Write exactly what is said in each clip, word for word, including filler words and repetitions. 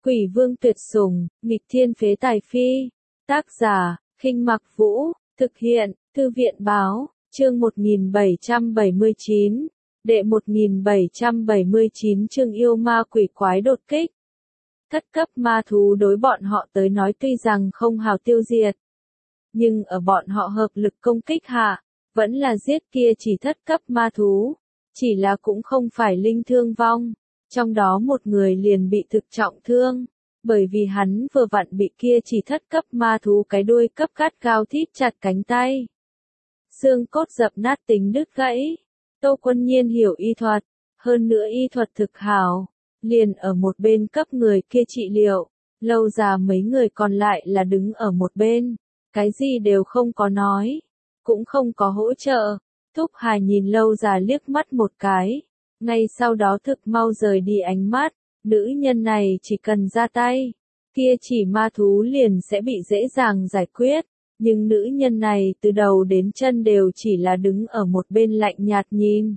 Quỷ vương tuyệt sủng, nghịch thiên phế tài phi. Tác giả, Khinh Mặc Vũ, thực hiện, Thư viện báo, chương một nghìn bảy trăm bảy mươi chín, đệ một nghìn bảy trăm bảy mươi chín chương yêu ma quỷ quái đột kích. Thất cấp ma thú đối bọn họ tới nói tuy rằng không hào tiêu diệt, nhưng ở bọn họ hợp lực công kích hạ, vẫn là giết kia chỉ thất cấp ma thú, chỉ là cũng không phải linh thương vong. Trong đó một người liền bị thực trọng thương, bởi vì hắn vừa vặn bị kia chỉ thất cấp ma thú cái đuôi cấp cắt gao thít chặt cánh tay. Xương cốt dập nát tính đứt gãy. Tô Quân Nhiên hiểu y thuật, hơn nữa y thuật thực hảo, liền ở một bên cấp người kia trị liệu, lâu già mấy người còn lại là đứng ở một bên, cái gì đều không có nói, cũng không có hỗ trợ. Thúc Hà nhìn lâu già liếc mắt một cái. Ngay sau đó thực mau rời đi ánh mắt, nữ nhân này chỉ cần ra tay, kia chỉ ma thú liền sẽ bị dễ dàng giải quyết, nhưng nữ nhân này từ đầu đến chân đều chỉ là đứng ở một bên lạnh nhạt nhìn.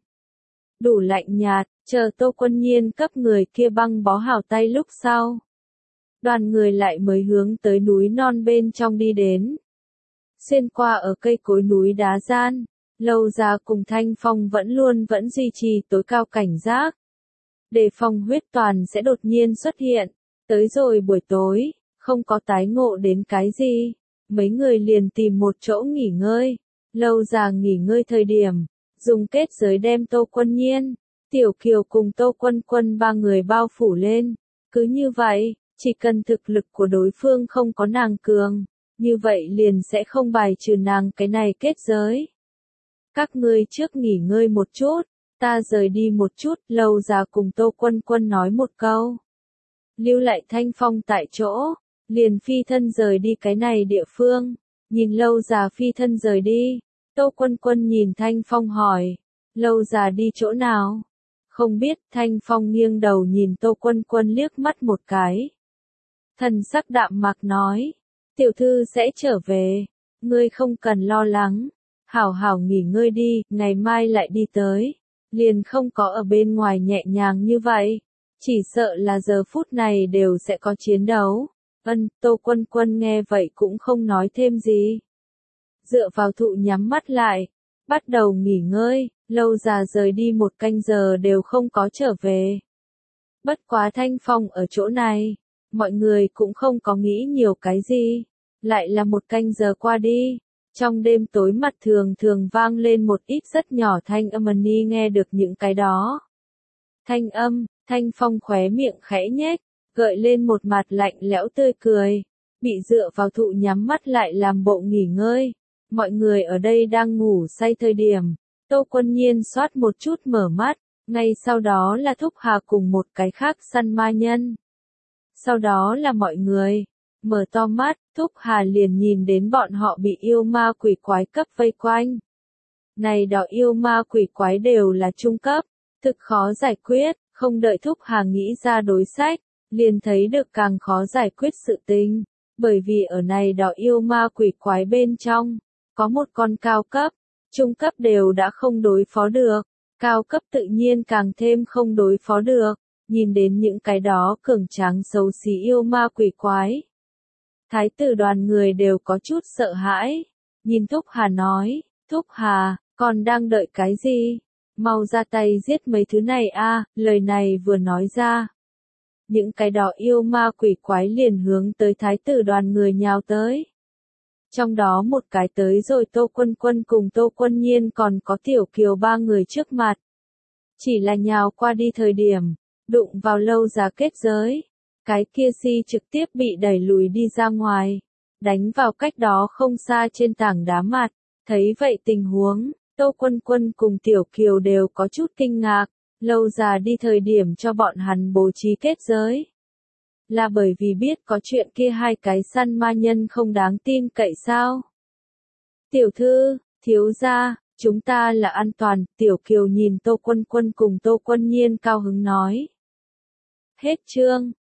Đủ lạnh nhạt, chờ Tô Quân Nhiên cấp người kia băng bó hảo tay lúc sau. Đoàn người lại mới hướng tới núi non bên trong đi đến. Xuyên qua ở cây cối núi đá gian. Lâu già cùng Thanh Phong vẫn luôn vẫn duy trì tối cao cảnh giác. Đề phòng huyết toàn sẽ đột nhiên xuất hiện. Tới rồi buổi tối, không có tái ngộ đến cái gì. Mấy người liền tìm một chỗ nghỉ ngơi. Lâu già nghỉ ngơi thời điểm, dùng kết giới đem Tô Quân Nhiên, Tiểu Kiều cùng Tô Quân Quân ba người bao phủ lên. Cứ như vậy, chỉ cần thực lực của đối phương không có nàng cường, như vậy liền sẽ không bài trừ nàng cái này kết giới. Các ngươi trước nghỉ ngơi một chút, ta rời đi một chút, lâu già cùng Tô Quân Quân nói một câu. Lưu lại Thanh Phong tại chỗ, liền phi thân rời đi cái này địa phương, nhìn lâu già phi thân rời đi, Tô Quân Quân nhìn Thanh Phong hỏi, lâu già đi chỗ nào? Không biết, Thanh Phong nghiêng đầu nhìn Tô Quân Quân liếc mắt một cái. Thần sắc đạm mạc nói, tiểu thư sẽ trở về, ngươi không cần lo lắng. Hảo hảo nghỉ ngơi đi, ngày mai lại đi tới. Liền không có ở bên ngoài nhẹ nhàng như vậy. Chỉ sợ là giờ phút này đều sẽ có chiến đấu. Ân, Tô Quân Quân nghe vậy cũng không nói thêm gì. Dựa vào thụ nhắm mắt lại. Bắt đầu nghỉ ngơi, lâu già rời đi một canh giờ đều không có trở về. Bất quá Thanh Phong ở chỗ này. Mọi người cũng không có nghĩ nhiều cái gì. Lại là một canh giờ qua đi. Trong đêm tối mặt thường thường vang lên một ít rất nhỏ thanh âm, Ni nghe được những cái đó. Thanh âm, Thanh Phong khóe miệng khẽ nhếch, gợi lên một mặt lạnh lẽo tươi cười. Bị dựa vào thụ nhắm mắt lại làm bộ nghỉ ngơi. Mọi người ở đây đang ngủ say thời điểm. Tô Quân Nhiên xoát một chút mở mắt, ngay sau đó là Thúc Hà cùng một cái khác săn ma nhân. Sau đó là mọi người. Mở to mắt, Thúc Hà liền nhìn đến bọn họ bị yêu ma quỷ quái cấp vây quanh. Này đó yêu ma quỷ quái đều là trung cấp, thực khó giải quyết, không đợi Thúc Hà nghĩ ra đối sách, liền thấy được càng khó giải quyết sự tình. Bởi vì ở này đó yêu ma quỷ quái bên trong, có một con cao cấp, trung cấp đều đã không đối phó được, cao cấp tự nhiên càng thêm không đối phó được, nhìn đến những cái đó cường tráng xấu xí yêu ma quỷ quái. Thái tử đoàn người đều có chút sợ hãi, nhìn Thúc Hà nói, Thúc Hà, còn đang đợi cái gì? Mau ra tay giết mấy thứ này a. Lời này vừa nói ra. Những cái đó yêu ma quỷ quái liền hướng tới thái tử đoàn người nhào tới. Trong đó một cái tới rồi Tô Quân Quân cùng Tô Quân Nhiên còn có Tiểu Kiều ba người trước mặt. Chỉ là nhào qua đi thời điểm, đụng vào lâu già kết giới. Cái kia si trực tiếp bị đẩy lùi đi ra ngoài, đánh vào cách đó không xa trên tảng đá mặt. Thấy vậy tình huống, Tô Quân Quân cùng Tiểu Kiều đều có chút kinh ngạc, lâu già đi thời điểm cho bọn hắn bố trí kết giới. Là bởi vì biết có chuyện kia hai cái săn ma nhân không đáng tin cậy sao? Tiểu thư, thiếu gia, chúng ta là an toàn, Tiểu Kiều nhìn Tô Quân Quân cùng Tô Quân Nhiên cao hứng nói. Hết chương.